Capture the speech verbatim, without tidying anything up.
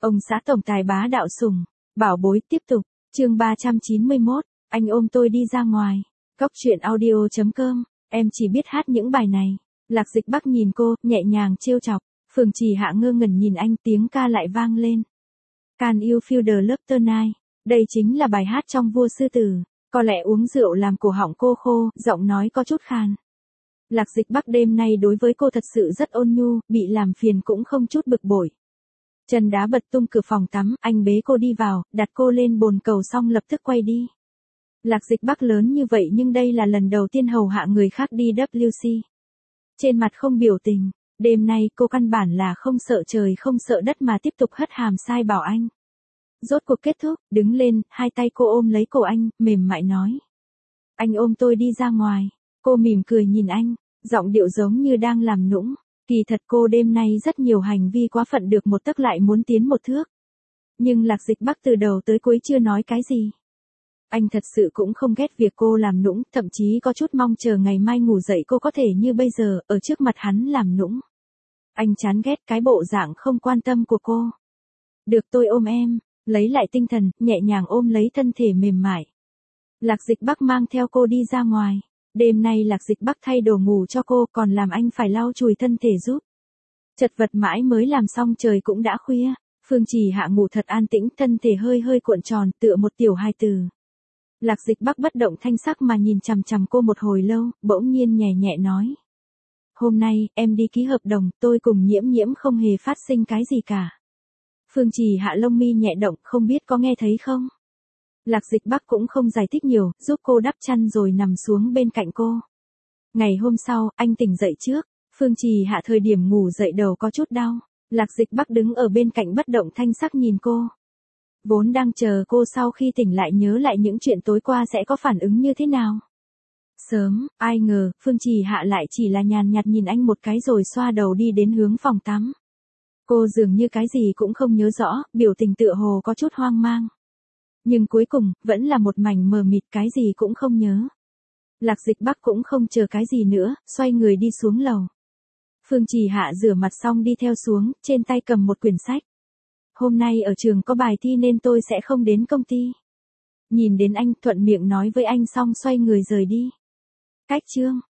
Ông xã tổng tài bá đạo sủng, bảo bối tiếp tục, chương ba trăm chín mươi mốt, anh ôm tôi đi ra ngoài. Góc truyện audio chấm com, em chỉ biết hát những bài này. Lạc Dịch Bắc nhìn cô, nhẹ nhàng trêu chọc. Phường Trì Hạ ngơ ngẩn nhìn anh, tiếng ca lại vang lên. Can you feel the love tonight? Đây chính là bài hát trong Vua Sư Tử. Có lẽ uống rượu làm cổ họng cô khô, giọng nói có chút khàn. Lạc Dịch Bắc đêm nay đối với cô thật sự rất ôn nhu, bị làm phiền cũng không chút bực bội. Chân đá bật tung cửa phòng tắm, anh bế cô đi vào, đặt cô lên bồn cầu xong lập tức quay đi. Lạc Dịch Bắc lớn như vậy nhưng đây là lần đầu tiên hầu hạ người khác đi W C. Trên mặt không biểu tình, đêm nay cô căn bản là không sợ trời không sợ đất mà tiếp tục hất hàm sai bảo anh. Rốt cuộc kết thúc, đứng lên, hai tay cô ôm lấy cổ anh, mềm mại nói. Anh ôm tôi đi ra ngoài. Cô mỉm cười nhìn anh, giọng điệu giống như đang làm nũng. Kỳ thật cô đêm nay rất nhiều hành vi quá phận được một tấc lại muốn tiến một thước. Nhưng Lạc Dịch Bắc từ đầu tới cuối chưa nói cái gì. Anh thật sự cũng không ghét việc cô làm nũng, thậm chí có chút mong chờ ngày mai ngủ dậy cô có thể như bây giờ, ở trước mặt hắn làm nũng. Anh chán ghét cái bộ dạng không quan tâm của cô. Được tôi ôm em, lấy lại tinh thần, nhẹ nhàng ôm lấy thân thể mềm mại. Lạc Dịch Bắc mang theo cô đi ra ngoài. Đêm nay Lạc Dịch Bắc thay đồ ngủ cho cô còn làm anh phải lau chùi thân thể giúp. Chật vật mãi mới làm xong trời cũng đã khuya. Phương Trì Hạ ngủ thật an tĩnh, thân thể hơi hơi cuộn tròn tựa một tiểu hài tử. Lạc Dịch Bắc bất động thanh sắc mà nhìn chằm chằm cô một hồi lâu, bỗng nhiên nhẹ nhẹ nói. Hôm nay, em đi ký hợp đồng, tôi cùng Nhiễm Nhiễm không hề phát sinh cái gì cả. Phương Trì Hạ lông mi nhẹ động, không biết có nghe thấy không? Lạc Dịch Bắc cũng không giải thích nhiều, giúp cô đắp chăn rồi nằm xuống bên cạnh cô. Ngày hôm sau, anh tỉnh dậy trước, Phương Trì Hạ thời điểm ngủ dậy đầu có chút đau. Lạc Dịch Bắc đứng ở bên cạnh bất động thanh sắc nhìn cô. Vốn đang chờ cô sau khi tỉnh lại nhớ lại những chuyện tối qua sẽ có phản ứng như thế nào. Sớm, ai ngờ, Phương Trì Hạ lại chỉ là nhàn nhạt nhìn anh một cái rồi xoa đầu đi đến hướng phòng tắm. Cô dường như cái gì cũng không nhớ rõ, biểu tình tựa hồ có chút hoang mang. Nhưng cuối cùng, vẫn là một mảnh mờ mịt cái gì cũng không nhớ. Lạc Dịch Bắc cũng không chờ cái gì nữa, xoay người đi xuống lầu. Phương Trì Hạ rửa mặt xong đi theo xuống, trên tay cầm một quyển sách. Hôm nay ở trường có bài thi nên tôi sẽ không đến công ty. Nhìn đến anh thuận miệng nói với anh xong xoay người rời đi. Cách chương.